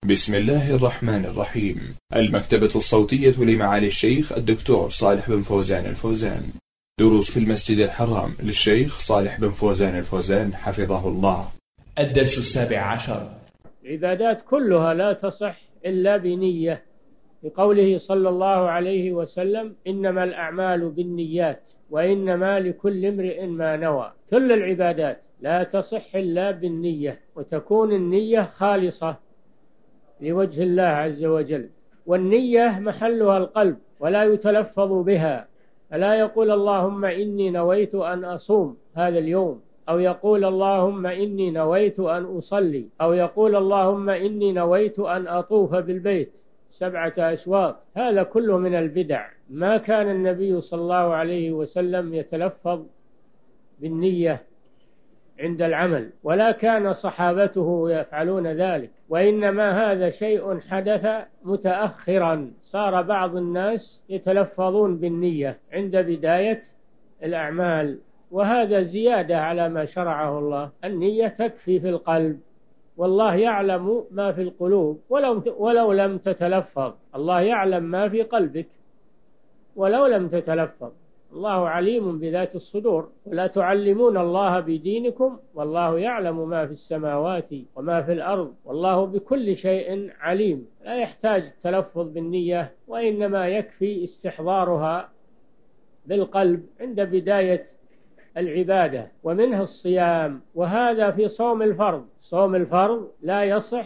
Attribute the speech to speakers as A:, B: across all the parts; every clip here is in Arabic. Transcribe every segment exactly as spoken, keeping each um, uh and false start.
A: بسم الله الرحمن الرحيم. المكتبة الصوتية لمعالي الشيخ الدكتور صالح بن فوزان الفوزان. دروس في المسجد الحرام للشيخ صالح بن فوزان الفوزان حفظه الله. الدرس السابع عشر.
B: العبادات كلها لا تصح إلا بنية، لقوله صلى الله عليه وسلم: إنما الأعمال بالنيات وإنما لكل امرئ ما نوى. كل العبادات لا تصح إلا بالنية، وتكون النية خالصة لوجه الله عز وجل، والنية محلها القلب ولا يتلفظ بها، فلا يقول اللهم إني نويت أن أصوم هذا اليوم، أو يقول اللهم إني نويت أن أصلي، أو يقول اللهم إني نويت أن أطوف بالبيت سبعة أشواط. هذا كله من البدع. ما كان النبي صلى الله عليه وسلم يتلفظ بالنية عند العمل، ولا كان صحابته يفعلون ذلك، وإنما هذا شيء حدث متأخرا. صار بعض الناس يتلفظون بالنية عند بداية الأعمال، وهذا زيادة على ما شرعه الله. النية تكفي في القلب، والله يعلم ما في القلوب ولو, ولو لم تتلفظ. الله يعلم ما في قلبك ولو لم تتلفظ. الله عليم بذات الصدور. ولا تعلمون الله بدينكم والله يعلم ما في السماوات وما في الأرض والله بكل شيء عليم. لا يحتاج التلفظ بالنية، وإنما يكفي استحضارها بالقلب عند بداية العبادة. ومنها الصيام، وهذا في صوم الفرض. صوم الفرض لا يصح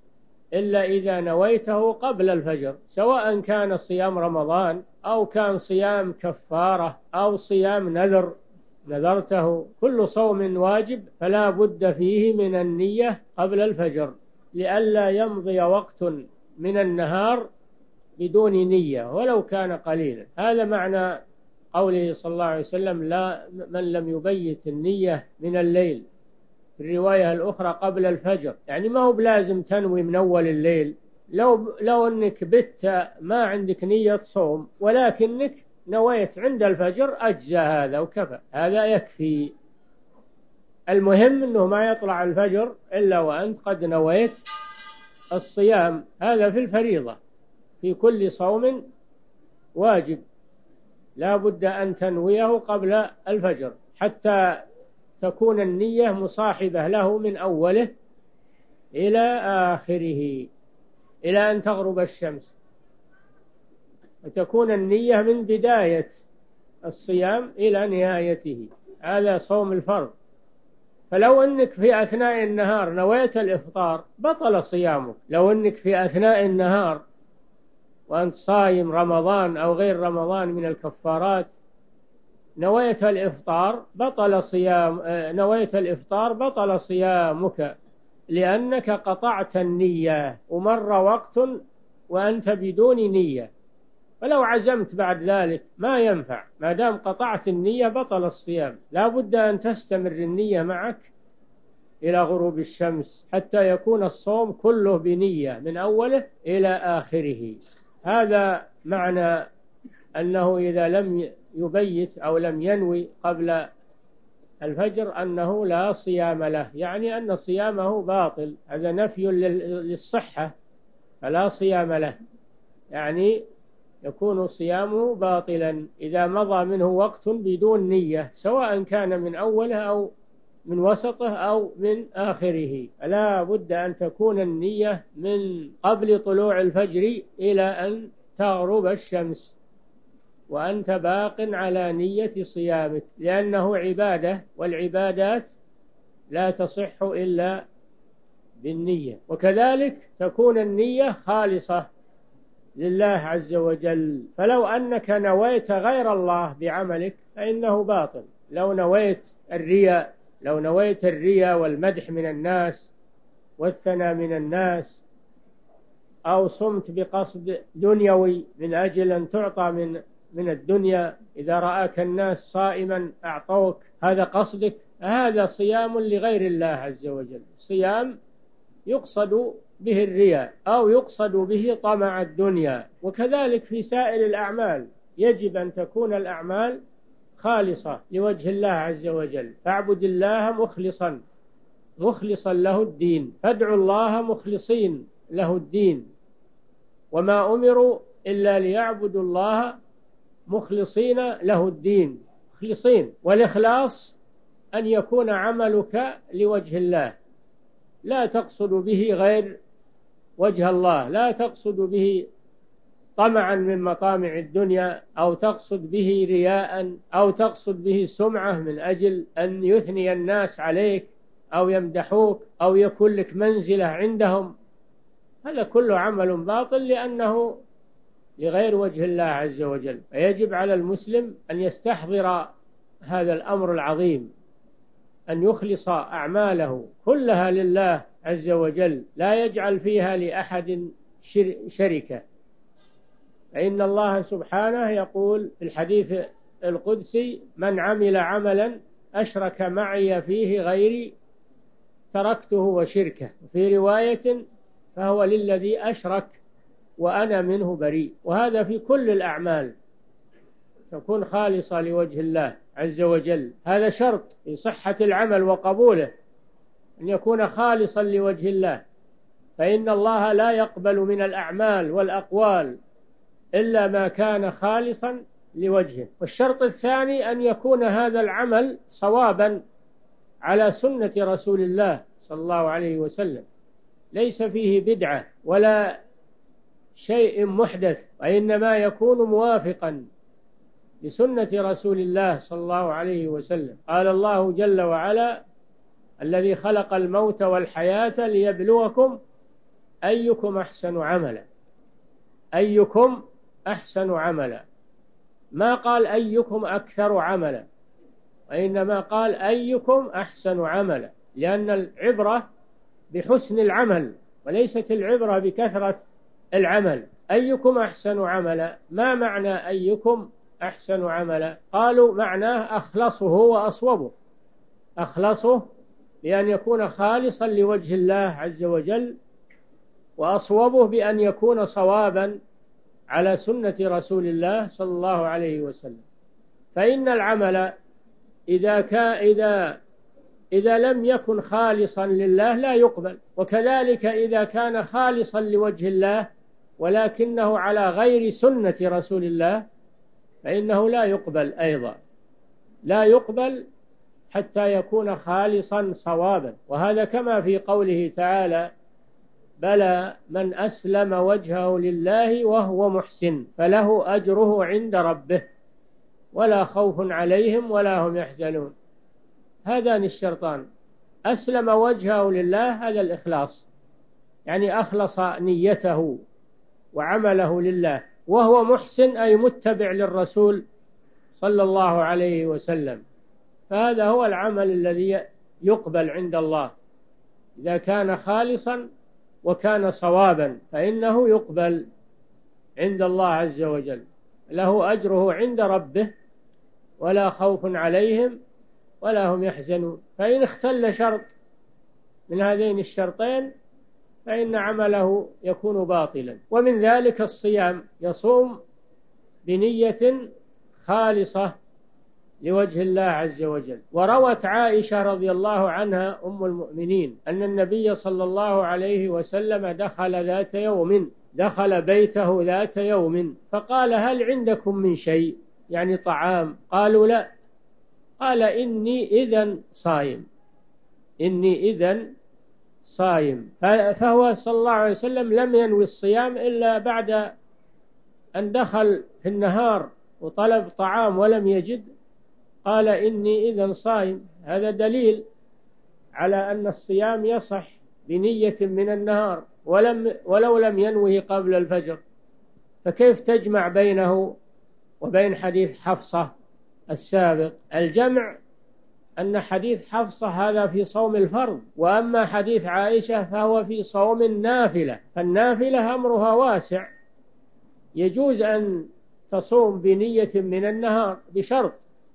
B: إلا إذا نويته قبل الفجر، سواء كان صيام رمضان أو كان صيام كفارة أو صيام نذر نذرته. كل صوم واجب فلا بد فيه من النية قبل الفجر، لئلا يمضي وقت من النهار بدون نية ولو كان قليلا. هذا معنى قوله صلى الله عليه وسلم: لا من لم يبيت النية من الليل. في الرواية الأخرى قبل الفجر، يعني ما هو بلازم تنوي من أول الليل. لو, لو أنك بت ما عندك نية صوم ولكنك نويت عند الفجر أجزى هذا وكفى، هذا يكفي. المهم أنه ما يطلع الفجر إلا وأنت قد نويت الصيام. هذا في الفريضة. في كل صوم واجب لا بد أن تنويه قبل الفجر، حتى تكون النية مصاحبة له من أوله إلى آخره، إلى أن تغرب الشمس، وتكون النية من بداية الصيام إلى نهايته. هذا صوم الفرض. فلو أنك في أثناء النهار نويت الإفطار بطل صيامك. لو أنك في أثناء النهار وأنت صايم رمضان أو غير رمضان من الكفارات نويت الإفطار بطل صيام نويت الإفطار بطل صيامك، لأنك قطعت النية ومر وقت وأنت بدون نية. فلو عزمت بعد ذلك ما ينفع، ما دام قطعت النية بطل الصيام. لا بد أن تستمر النية معك إلى غروب الشمس حتى يكون الصوم كله بنية من أوله إلى آخره. هذا معنى أنه إذا لم يبيت أو لم ينوي قبل الفجر أنه لا صيام له، يعني أن صيامه باطل. هذا نفي للصحة، فلا صيام له، يعني يكون صيامه باطلا إذا مضى منه وقت بدون نية، سواء كان من أوله أو من وسطه أو من آخره. لا بد أن تكون النية من قبل طلوع الفجر إلى أن تغرب الشمس، وأنت باق على نية صيامك، لأنه عبادة، والعبادات لا تصح إلا بالنية. وكذلك تكون النية خالصة لله عز وجل. فلو أنك نويت غير الله بعملك فإنه باطل. لو نويت الرياء لو نويت الرياء والمدح من الناس والثناء من الناس، أو صمت بقصد دنيوي من أجل أن تعطى من من الدنيا، إذا رآك الناس صائما أعطوك، هذا قصدك، هذا صيام لغير الله عز وجل. صيام يقصد به الرياء أو يقصد به طمع الدنيا. وكذلك في سائر الأعمال يجب أن تكون الأعمال خالصة لوجه الله عز وجل. فاعبد الله مخلصا مخلصا له الدين، فادعوا الله مخلصين له الدين، وما أمروا إلا ليعبدوا الله مخلصين له الدين، مخلصين. والإخلاص أن يكون عملك لوجه الله، لا تقصد به غير وجه الله، لا تقصد به طمعا من مطامع الدنيا، أو تقصد به رياء، أو تقصد به سمعة من أجل أن يثني الناس عليك أو يمدحوك أو يكون لك منزلة عندهم. هذا كله عمل باطل لأنه لغير وجه الله عز وجل. فيجب على المسلم أن يستحضر هذا الأمر العظيم، أن يخلص أعماله كلها لله عز وجل، لا يجعل فيها لأحد شركة. فإن الله سبحانه يقول في الحديث القدسي: من عمل عملا أشرك معي فيه غيري تركته وشركه. وفي رواية: فهو للذي أشرك وأنا منه بريء. وهذا في كل الأعمال تكون خالصة لوجه الله عز وجل، هذا شرط في صحة العمل وقبوله، أن يكون خالصا لوجه الله، فإن الله لا يقبل من الأعمال والأقوال إلا ما كان خالصا لوجهه. والشرط الثاني أن يكون هذا العمل صوابا على سنة رسول الله صلى الله عليه وسلم، ليس فيه بدعة ولا شيء محدث، وإنما يكون موافقا لسنة رسول الله صلى الله عليه وسلم. قال الله جل وعلا: الذي خلق الموت والحياة ليبلوكم أيكم أحسن عملا. أيكم أحسن عملا، ما قال أيكم أكثر عملا، وإنما قال أيكم أحسن عملا، لأن العبرة بحسن العمل وليست العبرة بكثرة العمل. أيكم أحسن عملا، ما معنى أيكم أحسن عملا؟ قالوا معناه أخلصه وأصوبه، أخلصه بأن يكون خالصا لوجه الله عز وجل، وأصوبه بأن يكون صوابا على سنة رسول الله صلى الله عليه وسلم. فإن العمل إذا كان إذا إذا لم يكن خالصا لله لا يقبل، وكذلك إذا كان خالصا لوجه الله ولكنه على غير سنة رسول الله فإنه لا يقبل أيضا، لا يقبل حتى يكون خالصا صوابا. وهذا كما في قوله تعالى: بلى من أسلم وجهه لله وهو محسن فله أجره عند ربه ولا خوف عليهم ولا هم يحزنون. هذان الشرطان: أسلم وجهه لله، هذا الإخلاص، يعني أخلص نيته وعمله لله، وهو محسن أي متبع للرسول صلى الله عليه وسلم. فهذا هو العمل الذي يقبل عند الله، إذا كان خالصا وكان صوابا فإنه يقبل عند الله عز وجل، له أجره عند ربه ولا خوف عليهم ولا هم يحزنون. فإن اختل شرط من هذين الشرطين فإن عمله يكون باطلا. ومن ذلك الصيام، يصوم بنية خالصة لوجه الله عز وجل. وروت عائشة رضي الله عنها أم المؤمنين أن النبي صلى الله عليه وسلم دخل ذات يوم دخل بيته ذات يوم فقال: هل عندكم من شيء، يعني طعام؟ قالوا: لا. قال: إني إذن صائم، إني إذن صائم. فهو صلى الله عليه وسلم لم ينوي الصيام إلا بعد أن دخل في النهار وطلب طعام ولم يجد، قال: إني إذن صائم. هذا دليل على أن الصيام يصح بنية من النهار ولم ولو لم ينوه قبل الفجر. فكيف تجمع بينه وبين حديث حفصة السابق؟ الجمع أن حديث حفصة هذا في صوم الفرض، وأما حديث عائشة فهو في صوم النافلة. فالنافلة أمرها واسع، يجوز أن تصوم بنية من النهار بشرط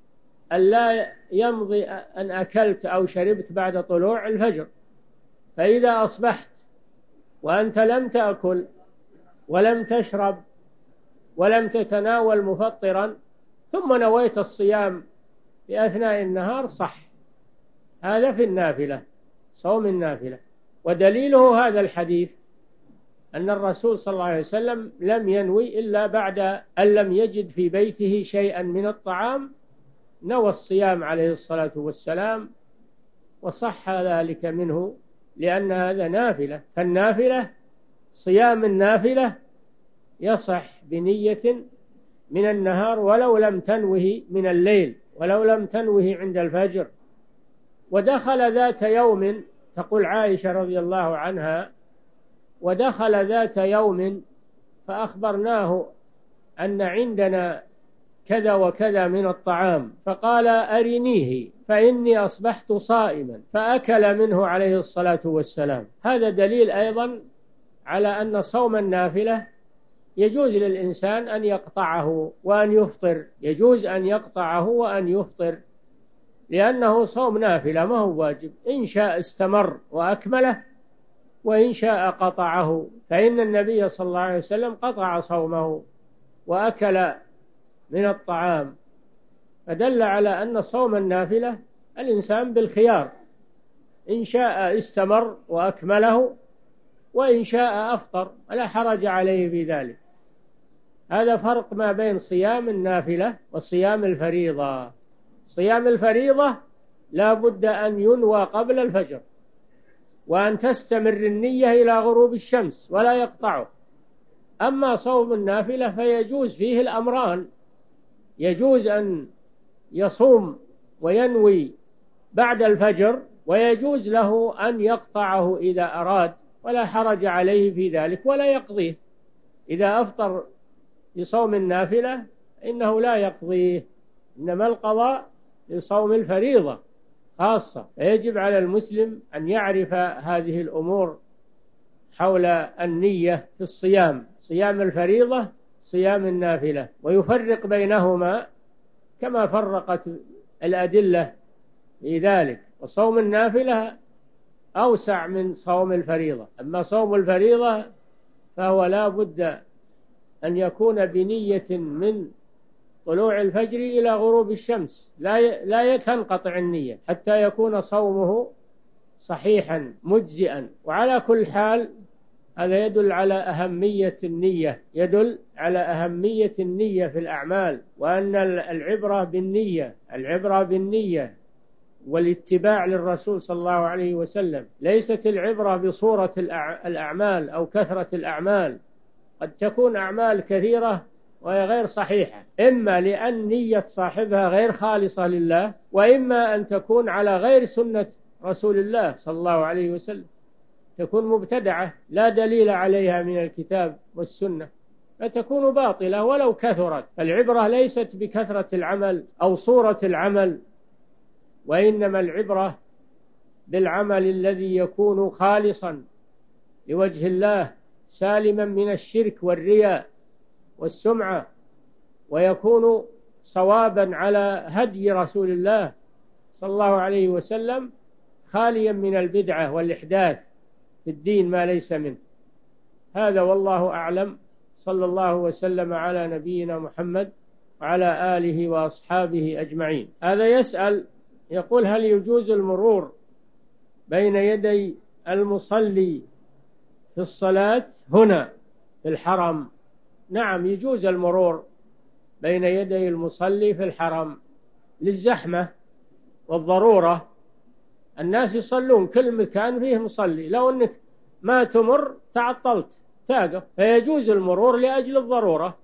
B: ألا يمضي أن أكلت أو شربت بعد طلوع الفجر. فإذا أصبحت وأنت لم تأكل ولم تشرب ولم تتناول مفطرا ثم نويت الصيام في أثناء النهار صح، هذا في النافلة، صوم النافلة. ودليله هذا الحديث أن الرسول صلى الله عليه وسلم لم ينوي إلا بعد أن لم يجد في بيته شيئا من الطعام، نوى الصيام عليه الصلاة والسلام، وصح ذلك منه، لأن هذا نافلة. فالنافلة، صيام النافلة يصح بنية من النهار ولو لم تنوه من الليل، ولو لم تنوه عند الفجر. ودخل ذات يوم، تقول عائشة رضي الله عنها، ودخل ذات يوم فأخبرناه أن عندنا كذا وكذا من الطعام، فقال أرنيه فإني أصبحت صائما، فأكل منه عليه الصلاة والسلام. هذا دليل أيضا على أن صوم النافلة يجوز للإنسان أن يقطعه وأن يفطر، يجوز أن يقطعه وأن يفطر، لأنه صوم نافلة ما هو واجب. إن شاء استمر وأكمله، وإن شاء قطعه، فإن النبي صلى الله عليه وسلم قطع صومه وأكل من الطعام، فدل على أن صوم النافلة الإنسان بالخيار، إن شاء استمر وأكمله، وإن شاء أفطر، ولا حرج عليه في ذلك. هذا فرق ما بين صيام النافلة وصيام الفريضة. صيام الفريضة لا بد أن ينوى قبل الفجر، وأن تستمر النية إلى غروب الشمس ولا يقطعه. أما صوم النافلة فيجوز فيه الأمران، يجوز أن يصوم وينوي بعد الفجر، ويجوز له أن يقطعه إذا أراد، ولا حرج عليه في ذلك، ولا يقضيه. إذا أفطر لصوم النافلة إنه لا يقضيه، إنما القضاء لصوم الفريضة خاصة. فيجب على المسلم أن يعرف هذه الأمور حول النية في الصيام، صيام الفريضة، صيام النافلة، ويفرق بينهما كما فرقت الأدلة في ذلك. وصوم النافلة أوسع من صوم الفريضة. أما صوم الفريضة فهو لا بد أن يكون بنية من طلوع الفجر إلى غروب الشمس، لا لا تنقطع النية حتى يكون صومه صحيحا مجزئا. وعلى كل حال هذا يدل على أهمية النية، يدل على أهمية النية في الأعمال، وأن العبرة بالنية، العبرة بالنية والاتباع للرسول صلى الله عليه وسلم. ليست العبرة بصورة الأعمال أو كثرة الأعمال، قد تكون أعمال كثيرة وهي غير صحيحة، إما لأن نية صاحبها غير خالصة لله، وإما أن تكون على غير سنة رسول الله صلى الله عليه وسلم، تكون مبتدعة لا دليل عليها من الكتاب والسنة، فتكون باطلة ولو كثرت. العبرة ليست بكثرة العمل أو صورة العمل، وإنما العبرة بالعمل الذي يكون خالصا لوجه الله، سالما من الشرك والرياء والسمعة، ويكون صوابا على هدي رسول الله صلى الله عليه وسلم، خاليا من البدعة والإحداث في الدين ما ليس منه. هذا والله أعلم. صلى الله وسلم على نبينا محمد وعلى آله وأصحابه أجمعين. هذا يسأل يقول: هل يجوز المرور بين يدي المصلي في الصلاة هنا في الحرم؟ نعم، يجوز المرور بين يدي المصلي في الحرم للزحمة والضرورة. الناس يصلون كل مكان فيه مصلي، لو أنك ما تمر تعطلت تاقف، فيجوز المرور لأجل الضرورة.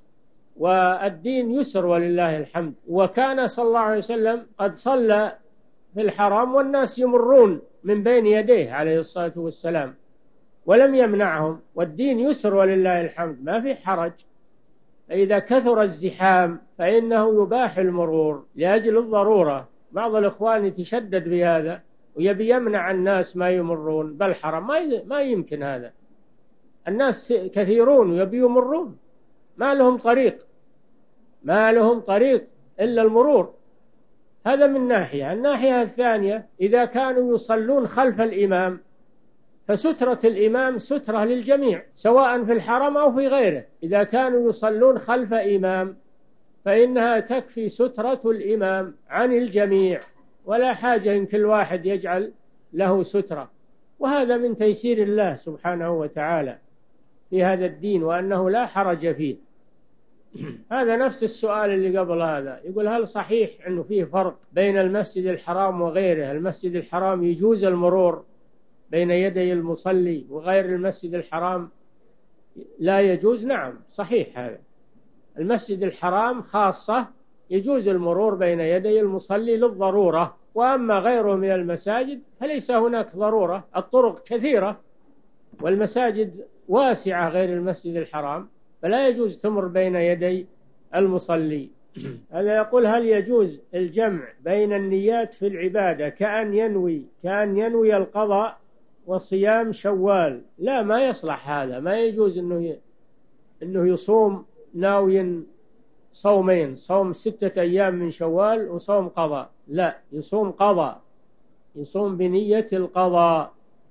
B: والدين يسر ولله الحمد. وكان صلى الله عليه وسلم قد صلى في الحرم والناس يمرون من بين يديه عليه الصلاة والسلام ولم يمنعهم، والدين يسر ولله الحمد، ما في حرج. إذا كثر الزحام فإنه يباح المرور لأجل الضرورة. بعض الإخوان يتشدد بهذا ويبي يمنع الناس ما يمرون بالحرم، ما ما يمكن هذا. الناس كثيرون ويبي يمرون، ما لهم طريق، ما لهم طريق إلا المرور. هذا من ناحية. الناحية الثانية، إذا كانوا يصلون خلف الإمام فسترة الإمام سترة للجميع سواء في الحرم أو في غيره. إذا كانوا يصلون خلف إمام فإنها تكفي سترة الإمام عن الجميع، ولا حاجة إن كل واحد يجعل له سترة. وهذا من تيسير الله سبحانه وتعالى. في هذا الدين وأنه لا حرج فيه. هذا نفس السؤال اللي قبل هذا، يقول هل صحيح أنه فيه فرق بين المسجد الحرام وغيره؟ المسجد الحرام يجوز المرور بين يدي المصلي وغير المسجد الحرام لا يجوز؟ نعم صحيح، هذا المسجد الحرام خاصة يجوز المرور بين يدي المصلي للضرورة، وأما غيره من المساجد فليس هناك ضرورة، الطرق كثيرة والمساجد واسعة غير المسجد الحرام، فلا يجوز تمر بين يدي المصلي. هذا يقول هل يجوز الجمع بين النيات في العبادة كأن ينوي كأن ينوي القضاء وصيام شوال؟ لا، ما يصلح هذا، ما يجوز إنه إنه يصوم ناوي صومين، صوم ستة أيام من شوال وصوم قضاء، لا، يصوم قضاء، يصوم بنية القضاء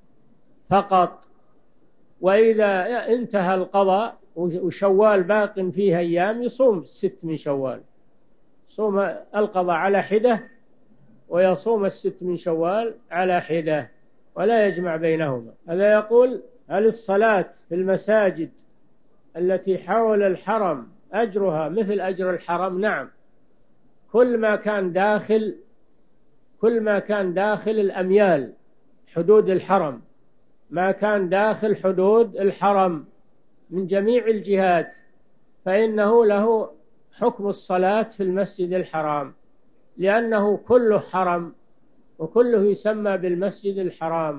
B: فقط. وإذا انتهى القضاء وشوال باق فيه أيام يصوم الست من شوال، صوم القضاء على حدة ويصوم الست من شوال على حدة، ولا يجمع بينهما. هذا يقول هل الصلاة في المساجد التي حول الحرم أجرها مثل أجر الحرم؟ نعم، كل ما كان داخل كل ما كان داخل الأميال حدود الحرم، ما كان داخل حدود الحرم من جميع الجهات، فإنه له حكم الصلاة في المسجد الحرام، لأنه كله حرم وكله يسمى بالمسجد الحرام.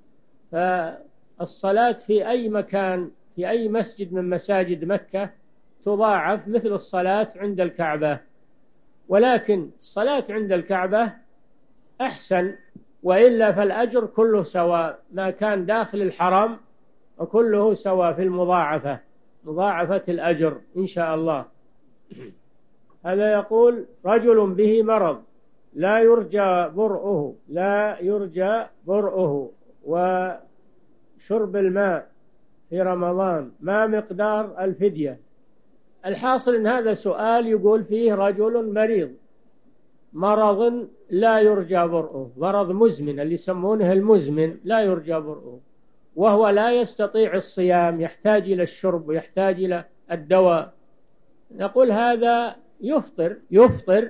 B: فالصلاة في أي مكان في أي مسجد من مساجد مكة تضاعف مثل الصلاة عند الكعبة، ولكن الصلاة عند الكعبة أحسن، وإلا فالأجر كله سواء، ما كان داخل الحرم وكله سواء في المضاعفة، مضاعفة الأجر إن شاء الله. هذا يقول رجل به مرض لا يرجى برؤه لا يرجى برؤه وشرب الماء في رمضان، ما مقدار الفدية؟ الحاصل إن هذا سؤال يقول فيه رجل مريض مرض لا يرجى برؤه، مرض مزمن اللي يسمونه المزمن لا يرجى برؤه، وهو لا يستطيع الصيام، يحتاج إلى الشرب ويحتاج إلى الدواء. نقول هذا يفطر يفطر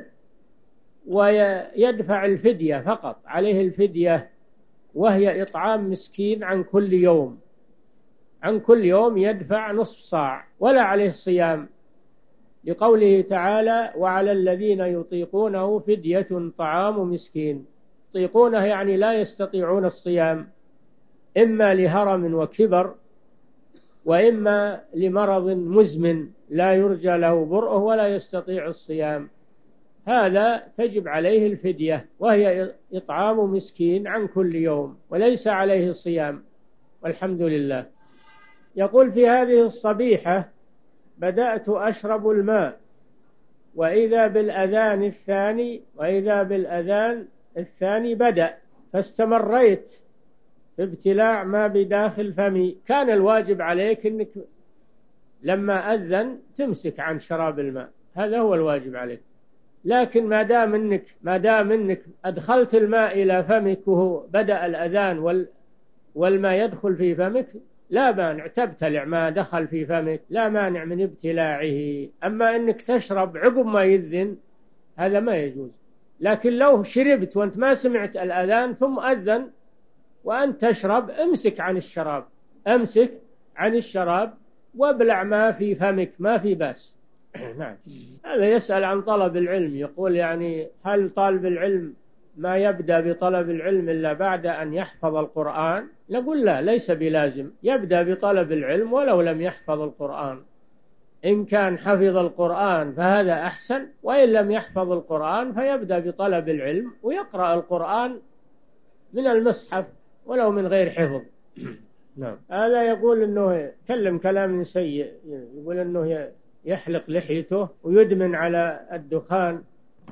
B: ويدفع الفدية فقط، عليه الفدية وهي إطعام مسكين عن كل يوم، عن كل يوم يدفع نصف صاع، ولا عليه صيام، لقوله تعالى وعلى الذين يطيقونه فدية طعام مسكين. يطيقونه يعني لا يستطيعون الصيام، إما لهرم وكبر وإما لمرض مزمن لا يرجى له برؤه ولا يستطيع الصيام، هذا تجب عليه الفدية وهي إطعام مسكين عن كل يوم، وليس عليه صيام والحمد لله. يقول في هذه الصبيحة بدأت أشرب الماء وإذا بالأذان الثاني وإذا بالأذان الثاني بدأ، فاستمريت في ابتلاع ما بداخل فمي. كان الواجب عليك أنك لما أذن تمسك عن شراب الماء، هذا هو الواجب عليك، لكن ما دام أنك ما دام أنك أدخلت الماء إلى فمك وهو بدأ الأذان وال والماء يدخل في فمك، لا مانع تبتلع ما دخل في فمك، لا مانع من ابتلاعه. أما أنك تشرب عقب ما يذن هذا ما يجوز. لكن لو شربت وأنت ما سمعت الأذان ثم أذن وأنت تشرب، امسك عن الشراب، امسك عن الشراب وابلع ما في فمك، ما في بأس. نعم. هذا يسأل عن طلب العلم، يقول يعني هل طالب العلم ما يبدأ بطلب العلم إلا بعد أن يحفظ القرآن؟ نقول لا، ليس بلازم، يبدأ بطلب العلم ولو لم يحفظ القرآن. إن كان حفظ القرآن فهذا أحسن، وإن لم يحفظ القرآن فيبدأ بطلب العلم ويقرأ القرآن من المصحف ولو من غير حفظ. نعم. هذا يقول أنه كلم كلام سيء، يقول أنه يحلق لحيته ويدمن على الدخان،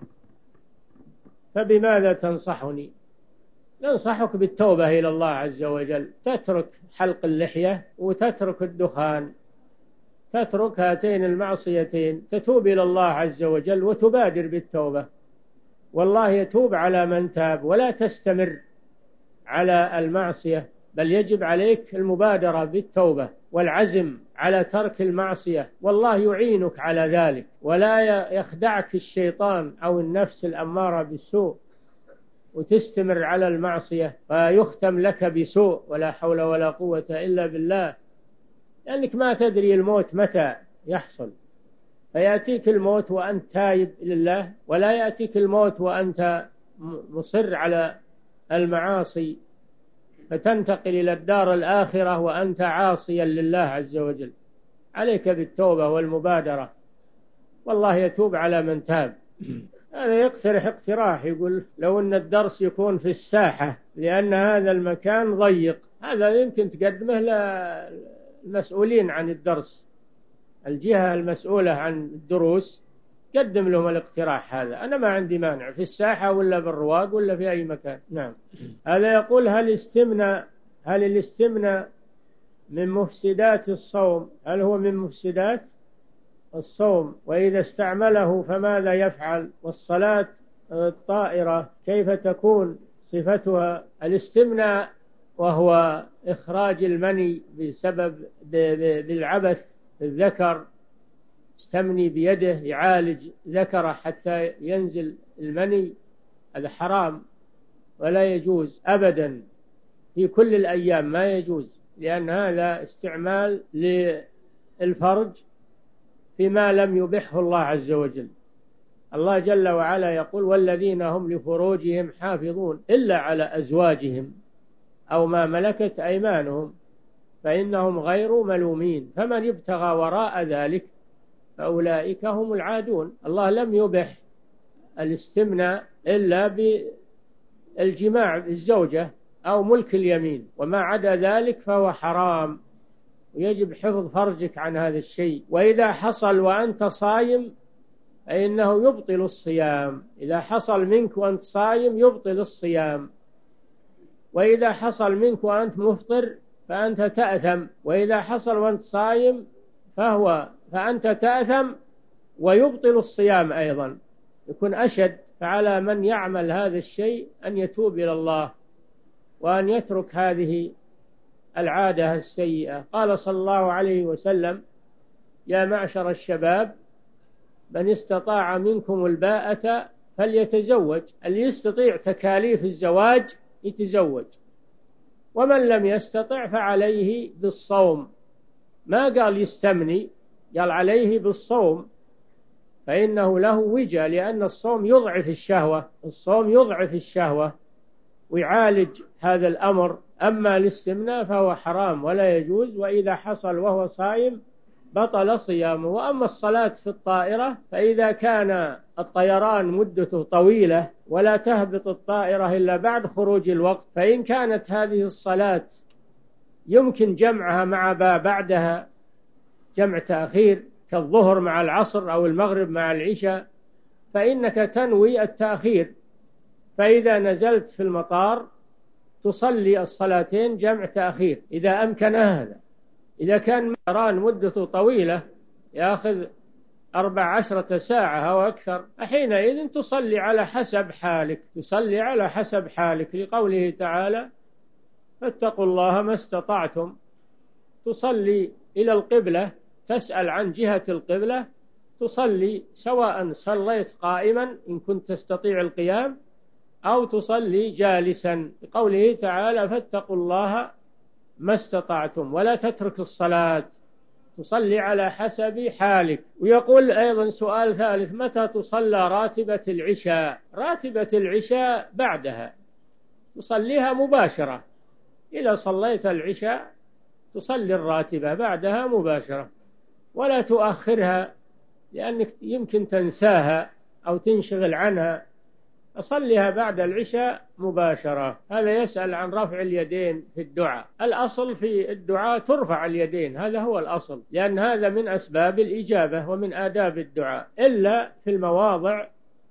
B: فبماذا تنصحني؟ ننصحك بالتوبة إلى الله عز وجل، تترك حلق اللحية وتترك الدخان، تترك هاتين المعصيتين، تتوب إلى الله عز وجل وتبادر بالتوبة، والله يتوب على من تاب، ولا تستمر على المعصية بل يجب عليك المبادرة بالتوبة والعزم على ترك المعصية، والله يعينك على ذلك، ولا يخدعك الشيطان أو النفس الأمارة بالسوء وتستمر على المعصية فيختم لك بسوء، ولا حول ولا قوة إلا بالله، لأنك ما تدري الموت متى يحصل، فيأتيك الموت وأنت تائب لله، ولا يأتيك الموت وأنت مصر على المعاصي فتنتقل إلى الدار الآخرة وأنت عاصيا لله عز وجل. عليك بالتوبة والمبادرة، والله يتوب على من تاب. هذا يقترح اقتراح، يقول لو أن الدرس يكون في الساحة لأن هذا المكان ضيق، هذا يمكن تقدمه للمسؤولين عن الدرس، الجهة المسؤولة عن الدروس، قدم لهم الاقتراح هذا، أنا ما عندي مانع في الساحة ولا بالرواق ولا في أي مكان. نعم. هذا يقول هل استمنى هل الاستمناء من مفسدات الصوم؟ هل هو من مفسدات الصوم؟ وإذا استعمله فماذا يفعل؟ والصلاة الطائرة كيف تكون صفتها؟ الاستمناء وهو إخراج المني بسبب بالعبث الذكر، استمني بيده يعالج ذكره حتى ينزل المني، هذا حرام ولا يجوز أبدا في كل الأيام، ما يجوز، لأن هذا استعمال للفرج فيما لم يبحه الله عز وجل. الله جل وعلا يقول والذين هم لفروجهم حافظون إلا على أزواجهم أو ما ملكت أيمانهم فإنهم غير ملومين، فمن ابتغى وراء ذلك فأولئك هم العادون. الله لم يبح الاستمناء إلا بالجماع بالزوجة أو ملك اليمين، وما عدا ذلك فهو حرام، ويجب حفظ فرجك عن هذا الشيء. وإذا حصل وأنت صايم فإنه يبطل الصيام، إذا حصل منك وأنت صايم يبطل الصيام، وإذا حصل منك وأنت مفطر فأنت تأثم، وإذا حصل وأنت صايم فهو فأنت تأثم ويبطل الصيام أيضا، يكون أشد. فعلى من يعمل هذا الشيء أن يتوب إلى الله وأن يترك هذه العادة السيئة. قال صلى الله عليه وسلم يا معشر الشباب من استطاع منكم الباءة فليتزوج، اللي يستطيع تكاليف الزواج يتزوج، ومن لم يستطع فعليه بالصوم، ما قال يستمني، قال عليه بالصوم فإنه له وجه، لأن الصوم يضعف الشهوة، الصوم يضعف الشهوة ويعالج هذا الأمر. أما الاستمناء فهو حرام ولا يجوز، وإذا حصل وهو صائم بطل صيامه. وأما الصلاة في الطائرة فإذا كان الطيران مدته طويلة ولا تهبط الطائرة إلا بعد خروج الوقت، فإن كانت هذه الصلاة يمكن جمعها مع بعدها جمع تأخير كالظهر مع العصر أو المغرب مع العشاء، فإنك تنوي التأخير، فإذا نزلت في المطار تصلي الصلاتين جمع تأخير إذا أمكن هذا. إذا كان طيران مدته طويلة يأخذ أربع عشرة ساعة أو أكثر، حينئذ تصلي على حسب حالك، تصلي على حسب حالك، لقوله تعالى فاتقوا الله ما استطعتم، تصلي إلى القبلة، تسأل عن جهة القبلة، تصلي سواء صليت قائما إن كنت تستطيع القيام أو تصلي جالسا، لقوله تعالى فاتقوا الله ما استطعتم، ولا تترك الصلاة، تصلي على حسب حالك. ويقول أيضا سؤال ثالث متى تصلى راتبة العشاء؟ راتبة العشاء بعدها تصليها مباشرة، إذا صليت العشاء تصلي الراتبة بعدها مباشرة ولا تؤخرها، لأنك يمكن تنساها أو تنشغل عنها، أصليها بعد العشاء مباشرة. هذا يسأل عن رفع اليدين في الدعاء. الأصل في الدعاء ترفع اليدين، هذا هو الأصل، لأن هذا من أسباب الإجابة ومن آداب الدعاء، إلا في المواضع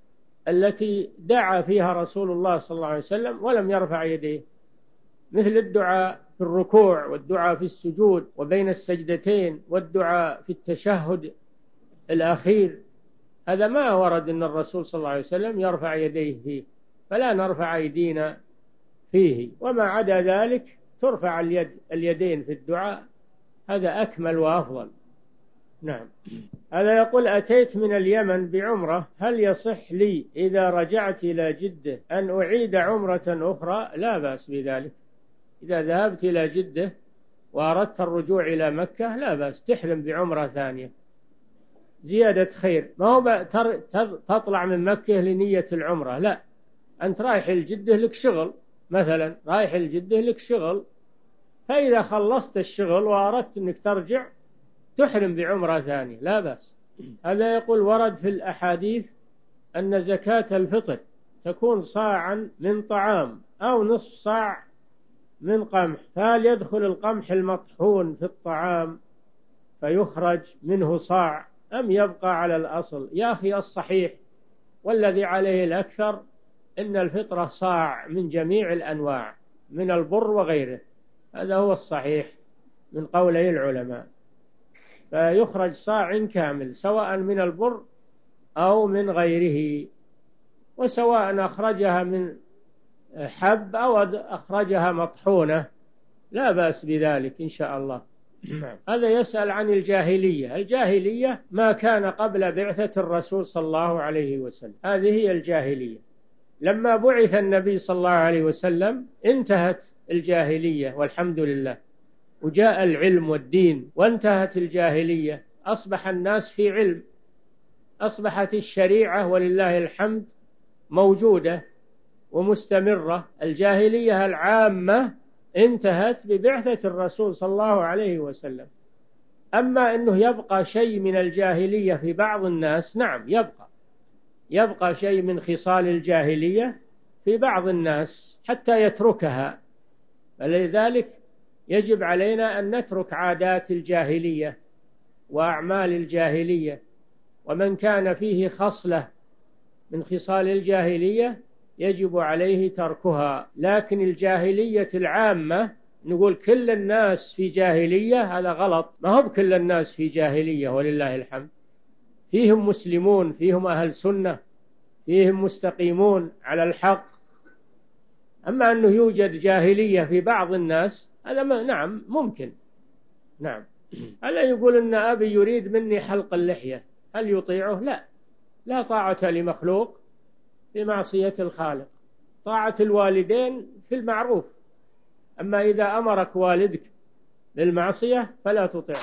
B: التي دعا فيها رسول الله صلى الله عليه وسلم ولم يرفع يديه، مثل الدعاء في الركوع والدعاء في السجود وبين السجدتين والدعاء في التشهد الأخير، هذا ما ورد أن الرسول صلى الله عليه وسلم يرفع يديه فيه، فلا نرفع أيدينا فيه. وما عدا ذلك ترفع اليد اليدين في الدعاء، هذا أكمل وأفضل. نعم. هذا يقول: أتيت من اليمن بعمرة، هل يصح لي إذا رجعت إلى جدة أن أعيد عمرة أخرى؟ لا بأس بذلك. إذا ذهبت إلى جدة وأردت الرجوع إلى مكة لا بأس، تحرم بعمرة ثانية، زيادة خير. ما هو تطلع من مكة لنية العمرة، لا، أنت رايح الجدة لك شغل، مثلا رايح الجدة لك شغل، فإذا خلصت الشغل وأردت أنك ترجع تحرم بعمرة ثانية، لا بأس. هذا يقول: ورد في الأحاديث أن زكاة الفطر تكون صاعا من طعام أو نصف صاع من قمح، فهل يدخل القمح المطحون في الطعام فيخرج منه صاع أم يبقى على الأصل؟ يا أخي، الصحيح والذي عليه الأكثر إن الفطرة صاع من جميع الأنواع من البر وغيره، هذا هو الصحيح من قولي العلماء، فيخرج صاع كامل سواء من البر أو من غيره، وسواء أخرجها من حب أو أخرجها مطحونة لا بأس بذلك إن شاء الله. هذا يسأل عن الجاهلية. الجاهلية ما كان قبل بعثة الرسول صلى الله عليه وسلم، هذه هي الجاهلية. لما بعث النبي صلى الله عليه وسلم انتهت الجاهلية والحمد لله، وجاء العلم والدين وانتهت الجاهلية، أصبح الناس في علم، أصبحت الشريعة ولله الحمد موجودة ومستمرة. الجاهلية العامة انتهت ببعثة الرسول صلى الله عليه وسلم. أما أنه يبقى شيء من الجاهلية في بعض الناس، نعم يبقى يبقى شيء من خصال الجاهلية في بعض الناس حتى يتركها، فلذلك يجب علينا أن نترك عادات الجاهلية وأعمال الجاهلية، ومن كان فيه خصلة من خصال الجاهلية يجب عليه تركها. لكن الجاهلية العامة نقول كل الناس في جاهلية، هذا غلط، ما هو كل الناس في جاهلية ولله الحمد، فيهم مسلمون، فيهم أهل سنة، فيهم مستقيمون على الحق. أما أنه يوجد جاهلية في بعض الناس هذا ما نعم ممكن. نعم. هذا يقول أن أبي يريد مني حلق اللحية، هل يطيعه؟ لا، لا طاعة لمخلوق في معصية الخالق، طاعة الوالدين في المعروف، أما إذا أمرك والدك بالمعصية فلا تطيعه.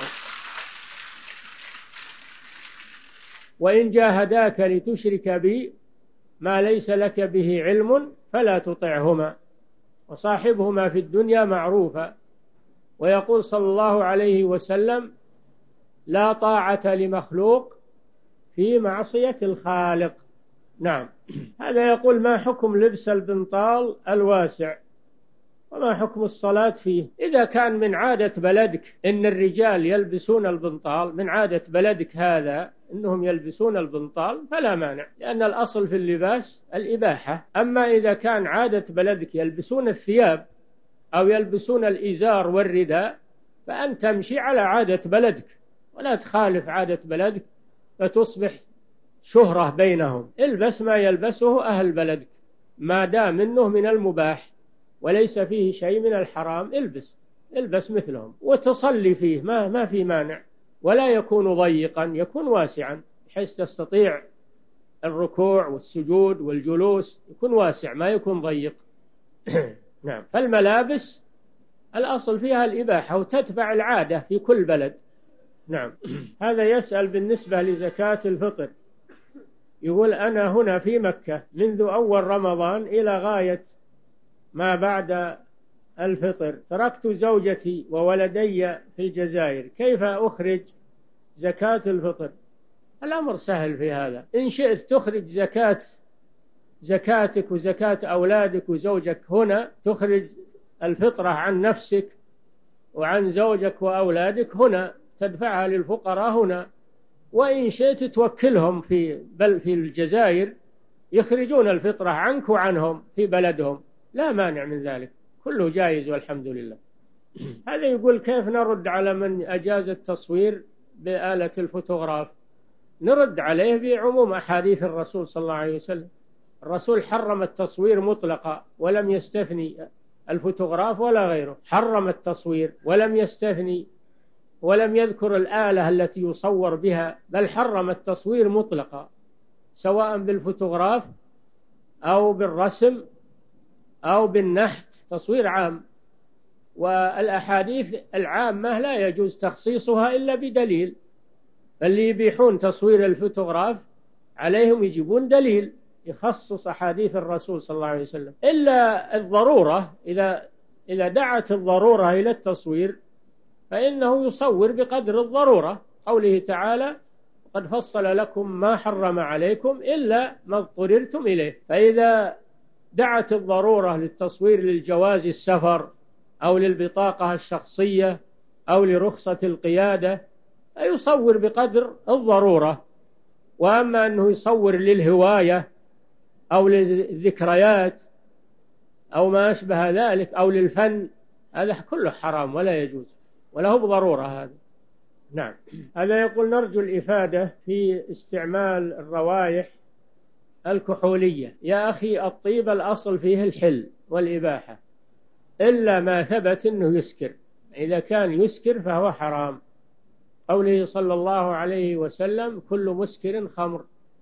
B: وإن جاهداك لتشرك بي ما ليس لك به علم فلا تطعهما وصاحبهما في الدنيا معروفا. ويقول صلى الله عليه وسلم: لا طاعة لمخلوق في معصية الخالق. نعم. هذا يقول: ما حكم لبس البنطال الواسع وما حكم الصلاة فيه؟ إذا كان من عادة بلدك إن الرجال يلبسون البنطال، من عادة بلدك هذا إنهم يلبسون البنطال فلا مانع، لأن الأصل في اللباس الإباحة. أما إذا كان عادة بلدك يلبسون الثياب أو يلبسون الإزار والرداء فأنت تمشي على عادة بلدك ولا تخالف عادة بلدك فتصبح شهرة بينهم. البس ما يلبسه أهل بلدك ما دام منه من المباح وليس فيه شيء من الحرام، البس البس مثلهم وتصلي فيه، ما ما في مانع، ولا يكون ضيقا، يكون واسعا بحيث تستطيع الركوع والسجود والجلوس، يكون واسع ما يكون ضيق. نعم. فالملابس الأصل فيها الإباحة وتتبع العادة في كل بلد. نعم. هذا يسأل بالنسبة لزكاة الفطر، يقول: أنا هنا في مكة منذ أول رمضان إلى غاية ما بعد الفطر، تركت زوجتي وولدي في الجزائر، كيف أخرج زكاة الفطر؟ الأمر سهل في هذا، إن شئت تخرج زكاة زكاتك وزكاة أولادك وزوجك هنا، تخرج الفطرة عن نفسك وعن زوجك وأولادك هنا، تدفعها للفقراء هنا، وإن شئت توكلهم في بل في الجزائر يخرجون الفطرة عنك وعنهم في بلدهم، لا مانع من ذلك، كله جائز والحمد لله. هذا يقول: كيف نرد على من أجاز التصوير بآلة الفوتوغراف؟ نرد عليه بعموم أحاديث الرسول صلى الله عليه وسلم، الرسول حرم التصوير مطلقا ولم يستثني الفوتوغراف ولا غيره، حرم التصوير ولم يستثني ولم يذكر الآلة التي يصور بها، بل حرم التصوير مطلقا، سواء بالفوتوغراف أو بالرسم أو بالنحت، تصوير عام. والأحاديث العامة لا يجوز تخصيصها إلا بدليل، اللي يبيحون تصوير الفوتوغراف عليهم يجيبون دليل يخصص أحاديث الرسول صلى الله عليه وسلم، إلا الضرورة، إذا إذا دعت الضرورة إلى التصوير فإنه يصور بقدر الضرورة، قوله تعالى قد فصل لكم ما حرم عليكم إلا ما اضطررتم إليه. فإذا دعت الضرورة للتصوير للجواز السفر أو للبطاقة الشخصية أو لرخصة القيادة يصور بقدر الضرورة. وأما أنه يصور للهواية أو للذكريات أو ما أشبه ذلك أو للفن، هذا كله حرام ولا يجوز ولا هو بضرورة هذا. نعم. هذا يقول نرجو الإفادة في استعمال الروائح الكحولية. يا أخي الطيب الأصل فيه الحل والإباحة إلا ما ثبت أنه يسكر، إذا كان يسكر فهو حرام. قوله صلى الله عليه وسلم كل مسكر خمر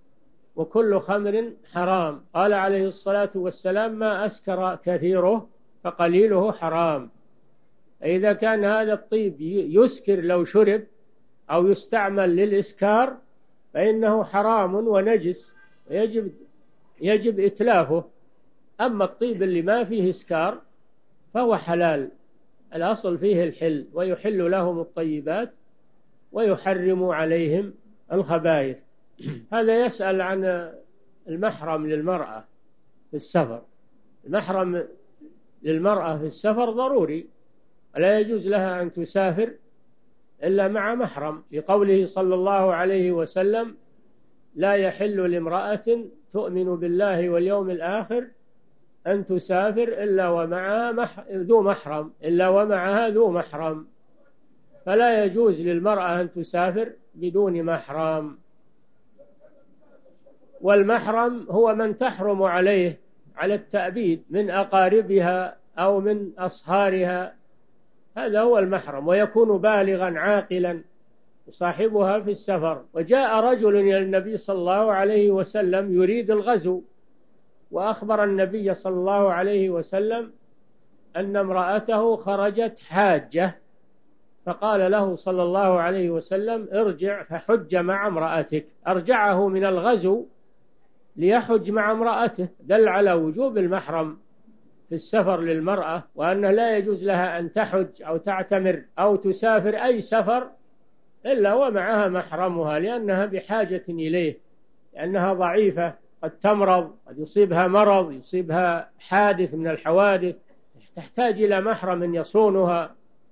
B: وكل خمر حرام. قال عليه الصلاة والسلام ما أسكر كثيره فقليله حرام. إذا كان هذا الطيب يسكر لو شرب أو يستعمل للإسكار فإنه حرام ونجس يجب يجب إتلافه. أما الطيب اللي ما فيه إسكار فهو حلال، الأصل فيه الحل، ويحل لهم الطيبات ويحرم عليهم الخبائث. هذا يسأل عن المحرم للمرأة في السفر. المحرم للمرأة في السفر ضروري، لا يجوز لها أن تسافر إلا مع محرم، لقوله صلى الله عليه وسلم لا يحل لامرأة تؤمن بالله واليوم الآخر أن تسافر إلا ومعها مح... ذو محرم إلا ومعها ذو محرم. فلا يجوز للمرأة أن تسافر بدون محرم. والمحرم هو من تحرم عليه على التأبيد من أقاربها أو من أصهارها، هذا هو المحرم، ويكون بالغا عاقلا يصاحبها في السفر. وجاء رجل إلى النبي صلى الله عليه وسلم يريد الغزو، وأخبر النبي صلى الله عليه وسلم أن امرأته خرجت حاجة، فقال له صلى الله عليه وسلم ارجع فحج مع امرأتك. أرجعه من الغزو ليحج مع امرأته، دل على وجوب المحرم في السفر للمرأة، وأنه لا يجوز لها أن تحج أو تعتمر أو تسافر أي سفر إلا ومعها محرمها، لأنها بحاجة إليه، لأنها ضعيفة، قد تمرض، قد يصيبها مرض، يصيبها حادث من الحوادث، تحتاج إلى محرم يصونها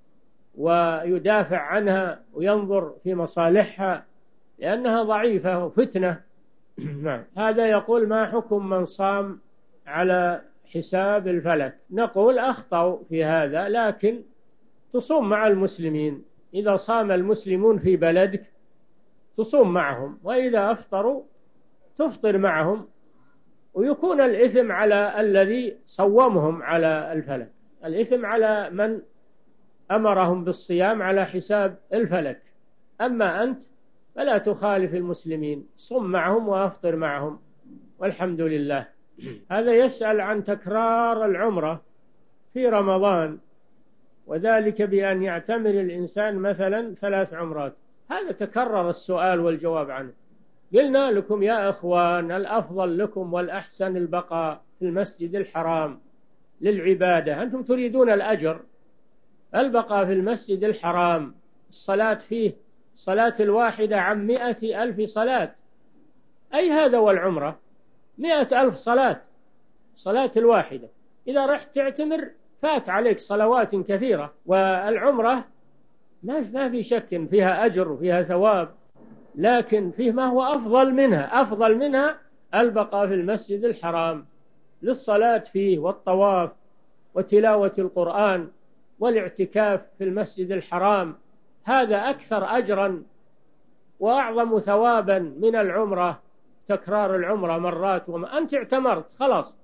B: ويدافع عنها وينظر في مصالحها، لأنها ضعيفة وفتنة. هذا يقول ما حكم من صام على حساب الفلك؟ نقول أخطأوا في هذا، لكن تصوم مع المسلمين. إذا صام المسلمون في بلدك تصوم معهم، وإذا أفطروا تفطر معهم، ويكون الإثم على الذي صومهم على الفلك، الإثم على من أمرهم بالصيام على حساب الفلك. أما أنت فلا تخالف المسلمين، صم معهم وأفطر معهم، والحمد لله. هذا يسأل عن تكرار العمرة في رمضان، وذلك بأن يعتمر الإنسان مثلا ثلاث عمرات. هذا تكرر السؤال والجواب عنه. قلنا لكم يا أخوان الأفضل لكم والأحسن البقاء في المسجد الحرام للعبادة، أنتم تريدون الأجر، البقاء في المسجد الحرام، الصلاة فيه صلاة الواحدة عن مئة ألف صلاة. أي هذا والعمرة مئة ألف صلاة، صلاة الواحدة. إذا رحت تعتمر فات عليك صلوات كثيرة، والعمرة ما في شك فيها أجر وفيها ثواب، لكن فيه ما هو أفضل منها. أفضل منها البقاء في المسجد الحرام للصلاة فيه والطواف وتلاوة القرآن والاعتكاف في المسجد الحرام، هذا أكثر أجرا وأعظم ثوابا من العمرة، تكرار العمرة مرات. وما أنت اعتمرت خلاص،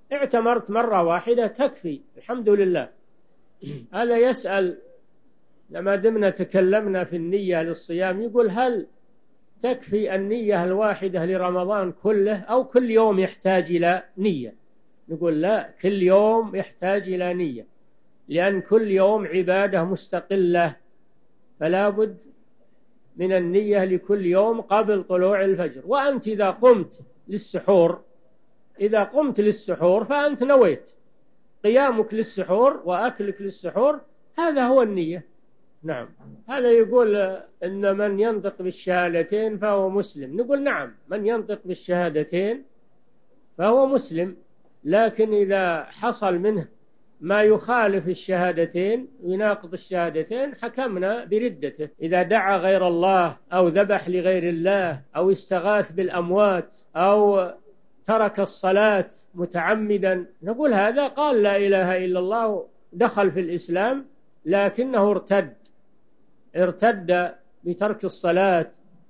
B: اعتمرت مرة واحدة تكفي، الحمد لله. هذا يسأل لما دمنا تكلمنا في النية للصيام، يقول هل تكفي النية الواحدة لرمضان كله أو كل يوم يحتاج إلى نية؟ نقول لا، كل يوم يحتاج إلى نية، لأن كل يوم عبادة مستقلة، فلا بد من النية لكل يوم قبل طلوع الفجر. وأنت إذا قمت للسحور إذا قمت للسحور فأنت نويت قيامك للسحور وأكلك للسحور، هذا هو النية. نعم. هذا يقول إن من ينطق بالشهادتين فهو مسلم. نقول نعم، من ينطق بالشهادتين فهو مسلم، لكن إذا حصل منه ما يخالف الشهادتين يناقض الشهادتين حكمنا بردته. إذا دعا غير الله أو ذبح لغير الله أو استغاث بالأموات أو ترك الصلاة متعمدا، نقول هذا قال لا إله إلا الله، دخل في الإسلام لكنه ارتد ارتد بترك الصلاة،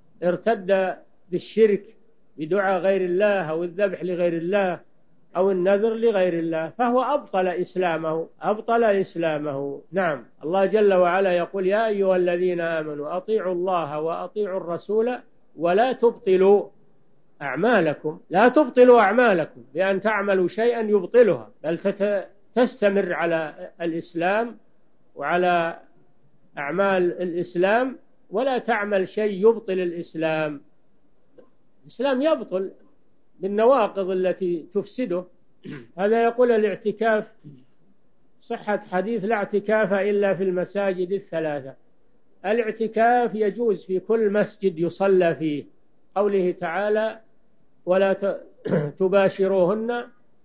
B: ارتد بالشرك بدعاء غير الله أو الذبح لغير الله أو النذر لغير الله، فهو أبطل إسلامه أبطل إسلامه. نعم. الله جل وعلا يقول يا أيها الذين آمنوا أطيعوا الله وأطيعوا الرسول ولا تبطلوا أعمالكم. لا تبطلوا أعمالكم بأن تعملوا شيئا يبطلها، بل تستمر على الإسلام وعلى أعمال الإسلام، ولا تعمل شيء يبطل الإسلام. الإسلام يبطل بالنواقض التي تفسده. هذا يقول الاعتكاف صحة حديث لا اعتكاف إلا في المساجد الثلاثة. الاعتكاف يجوز في كل مسجد يصلى فيه، قوله تعالى ولا تباشروهن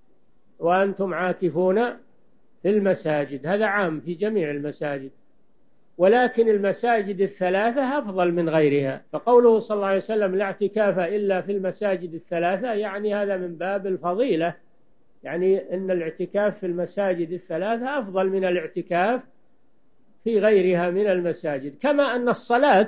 B: وأنتم عاكفون في المساجد، هذا عام في جميع المساجد، ولكن المساجد الثلاثة أفضل من غيرها. فقوله صلى الله عليه وسلم لا اعتكاف إلا في المساجد الثلاثة، يعني هذا من باب الفضيلة، يعني أن الاعتكاف في المساجد الثلاثة أفضل من الاعتكاف في غيرها من المساجد، كما أن الصلاة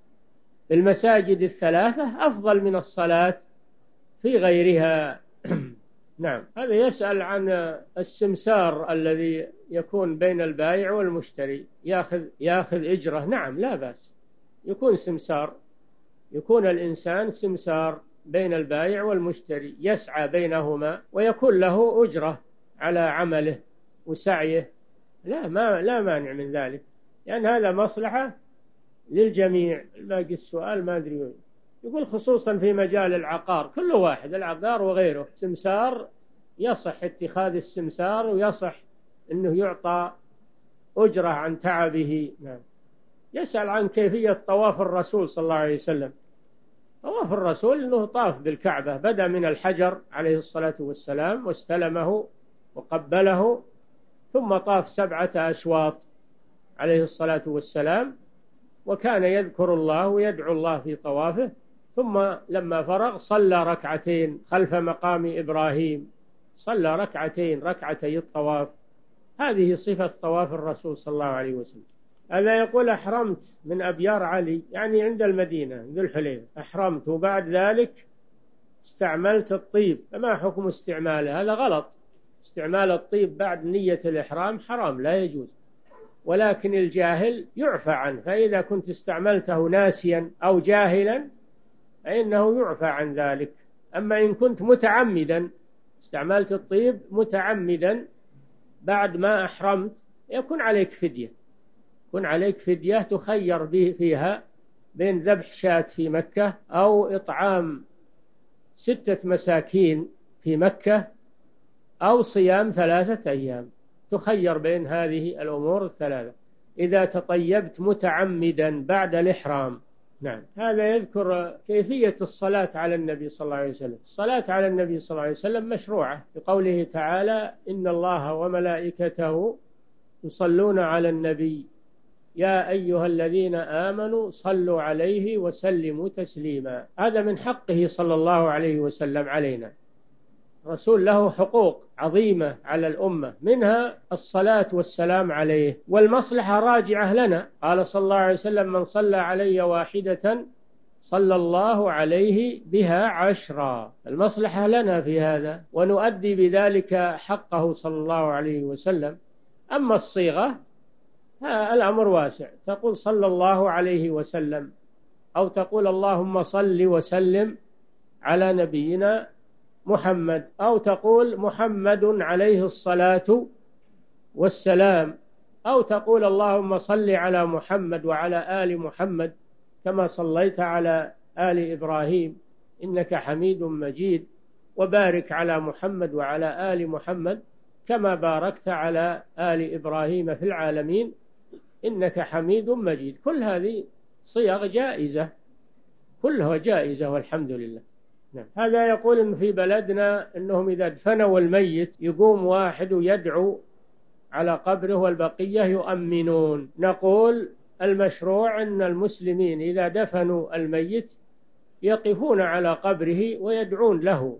B: في المساجد الثلاثة أفضل من الصلاة في غيرها. نعم. هذا يسأل عن السمسار الذي يكون بين البائع والمشتري، يأخذ يأخذ إجرة. نعم، لا بأس، يكون سمسار، يكون الإنسان سمسار بين البائع والمشتري، يسعى بينهما ويكون له أجرة على عمله وسعيه، لا ما لا مانع من ذلك، لأن هذا مصلحة للجميع. باقي السؤال ما أدري. يقول خصوصا في مجال العقار، كل واحد العقار وغيره سمسار، يصح اتخاذ السمسار ويصح أنه يعطى أجرة عن تعبه. نعم. يسأل عن كيفية طواف الرسول صلى الله عليه وسلم. طواف الرسول أنه طاف بالكعبة، بدأ من الحجر عليه الصلاة والسلام واستلمه وقبله، ثم طاف سبعة أشواط عليه الصلاة والسلام، وكان يذكر الله ويدعو الله في طوافه، ثم لما فرغ صلى ركعتين خلف مقام إبراهيم، صلى ركعتين ركعتي الطواف. هذه صفة طواف الرسول صلى الله عليه وسلم. هذا يقول أحرمت من أبيار علي، يعني عند المدينة ذو الحليفة، أحرمت وبعد ذلك استعملت الطيب، فما حكم استعماله؟ هذا غلط. استعمال الطيب بعد نية الإحرام حرام، لا يجوز، ولكن الجاهل يعفى عنه، فإذا كنت استعملته ناسيا أو جاهلا فإنه يعفى عن ذلك. أما إن كنت متعمدا استعملت الطيب متعمدا بعد ما أحرمت، يكون عليك فدية، يكون عليك فدية تخير به فيها بين ذبح شاة في مكة أو إطعام ستة مساكين في مكة أو صيام ثلاثة أيام، تخير بين هذه الأمور الثلاثة إذا تطيبت متعمدا بعد الإحرام. نعم. هذا يذكر كيفية الصلاة على النبي صلى الله عليه وسلم. الصلاة على النبي صلى الله عليه وسلم مشروعة بقوله تعالى إن الله وملائكته يصلون على النبي يا أيها الذين آمنوا صلوا عليه وسلموا تسليما. هذا من حقه صلى الله عليه وسلم علينا. رسول له حقوق عظيمة على الأمة، منها الصلاة والسلام عليه، والمصلحة راجعة لنا. قال صلى الله عليه وسلم من صلى علي واحدة صلى الله عليه بها عشرا. المصلحة لنا في هذا ونؤدي بذلك حقه صلى الله عليه وسلم. أما الصيغة الأمر واسع، تقول صلى الله عليه وسلم، أو تقول اللهم صل وسلم على نبينا محمد، أو تقول محمد عليه الصلاة والسلام، أو تقول اللهم صل على محمد وعلى آل محمد كما صليت على آل إبراهيم إنك حميد مجيد، وبارك على محمد وعلى آل محمد كما باركت على آل إبراهيم في العالمين إنك حميد مجيد. كل هذه صيغ جائزة، كلها جائزة والحمد لله. نعم. هذا يقول إن في بلدنا إنهم إذا دفنوا الميت يقوم واحد يدعو على قبره والبقية يؤمنون. نقول المشروع أن المسلمين إذا دفنوا الميت يقفون على قبره ويدعون له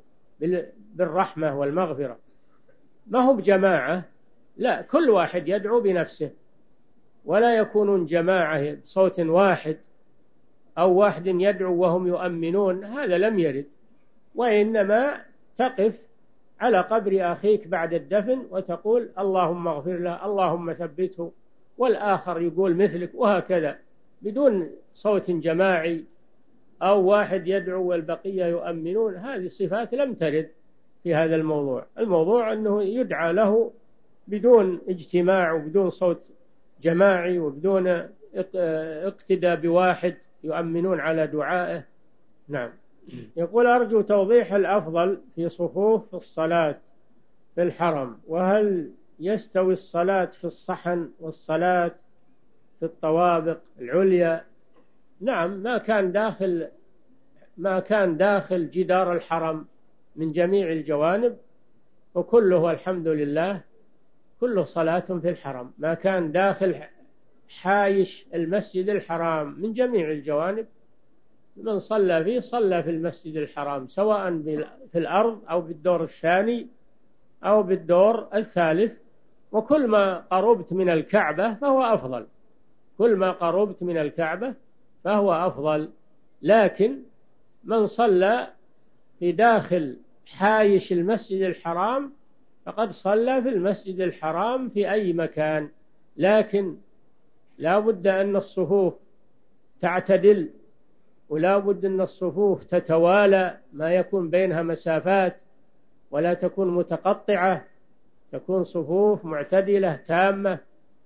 B: بالرحمة والمغفرة، ما هو بجماعة، لا، كل واحد يدعو بنفسه، ولا يكونون جماعة بصوت واحد أو واحد يدعو وهم يؤمنون، هذا لم يرد. وإنما تقف على قبر أخيك بعد الدفن وتقول اللهم اغفر له، اللهم ثبته، والآخر يقول مثلك، وهكذا بدون صوت جماعي أو واحد يدعو والبقية يؤمنون. هذه الصفات لم ترد في هذا الموضوع. الموضوع أنه يدعى له بدون اجتماع وبدون صوت جماعي وبدون اقتداء بواحد يؤمنون على دعائه. نعم. يقول أرجو توضيح الأفضل في صفوف الصلاة في الحرم، وهل يستوي الصلاة في الصحن والصلاة في الطوابق العليا؟ نعم، ما كان داخل ما كان داخل جدار الحرم من جميع الجوانب وكله الحمد لله كله صلاة في الحرم. ما كان داخل حايش المسجد الحرام من جميع الجوانب من صلى فيه صلى في المسجد الحرام، سواء في الأرض أو بالدور الثاني أو بالدور الثالث. وكل ما قربت من الكعبة فهو أفضل، كل ما قربت من الكعبة فهو أفضل. لكن من صلى في داخل حايش المسجد الحرام فقد صلى في المسجد الحرام في أي مكان، لكن لا بد أن الصفوف تعتدل، ولا بد أن الصفوف تتوالى، ما يكون بينها مسافات ولا تكون متقطعة، تكون صفوف معتدلة تامة،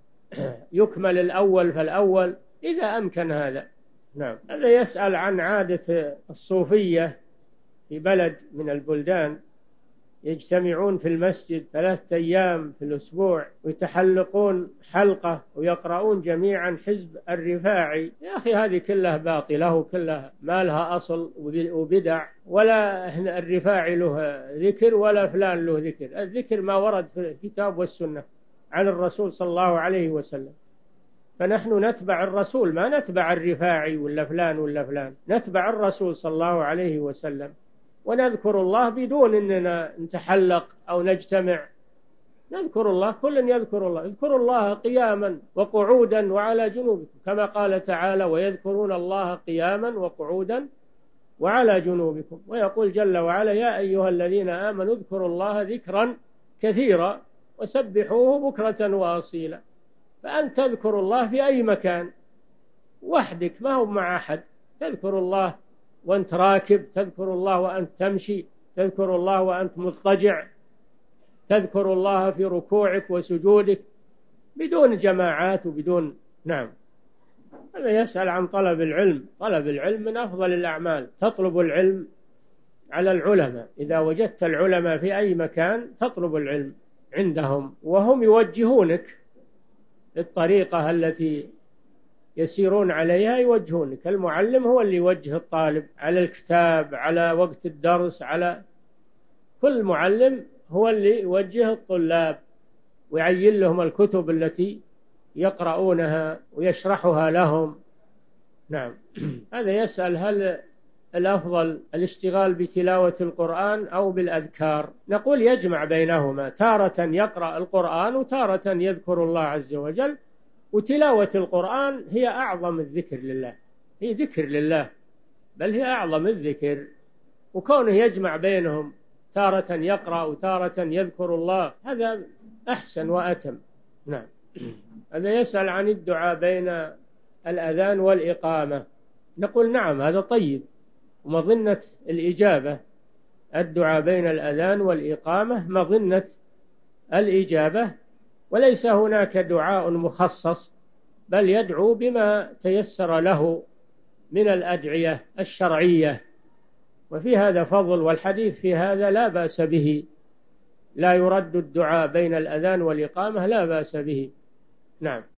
B: يكمل الأول فالأول إذا أمكن هذا. نعم. هذا يسأل عن عادة الصوفية في بلد من البلدان، يجتمعون في المسجد ثلاثة أيام في الأسبوع ويتحلقون حلقة ويقرؤون جميعا حزب الرفاعي. يا أخي هذه كلها باطلة وكلها ما لها أصل وبدع، ولا الرفاعي له ذكر ولا فلان له ذكر. الذكر ما ورد في الكتاب والسنة عن الرسول صلى الله عليه وسلم، فنحن نتبع الرسول ما نتبع الرفاعي ولا فلان ولا فلان، نتبع الرسول صلى الله عليه وسلم ونذكر الله بدون أننا نتحلق أو نجتمع. نذكر الله، كل يذكر الله، اذكروا الله قياما وقعودا وعلى جنوبكم كما قال تعالى ويذكرون الله قياما وقعودا وعلى جنوبكم. ويقول جل وعلا يا أيها الذين آمنوا اذكروا الله ذكرا كثيرا وسبحوه بكرة وأصيلا. فأنت تذكر الله في أي مكان وحدك، ما هو مع أحد. تذكر الله وأنت راكب، تذكر الله وأنت تمشي، تذكر الله وأنت مضطجع، تذكر الله في ركوعك وسجودك بدون جماعات وبدون. نعم. هذا يسأل عن طلب العلم. طلب العلم من أفضل الأعمال، تطلب العلم على العلماء. إذا وجدت العلماء في أي مكان تطلب العلم عندهم وهم يوجهونك الطريقة التي يسيرون عليها، يوجهونك. المعلم هو اللي يوجه الطالب على الكتاب، على وقت الدرس، على كل معلم هو اللي يوجه الطلاب ويعين لهم الكتب التي يقرؤونها ويشرحها لهم. نعم. هذا يسأل هل الأفضل الاشتغال بتلاوة القرآن أو بالأذكار؟ نقول يجمع بينهما، تارة يقرأ القرآن وتارة يذكر الله عز وجل. وتلاوة القرآن هي أعظم الذكر لله، هي ذكر لله بل هي أعظم الذكر، وكونه يجمع بينهم تارة يقرأ وتارة يذكر الله هذا أحسن وأتم. نعم. هذا يسأل عن الدعاء بين الأذان والإقامة، نقول نعم هذا طيب، ومظنة الإجابة الدعاء بين الأذان والإقامة مظنة الإجابة، وليس هناك دعاء مخصص، بل يدعو بما تيسر له من الأدعية الشرعية، وفي هذا فضل، والحديث في هذا لا بأس به، لا يرد الدعاء بين الأذان والإقامة لا بأس به. نعم.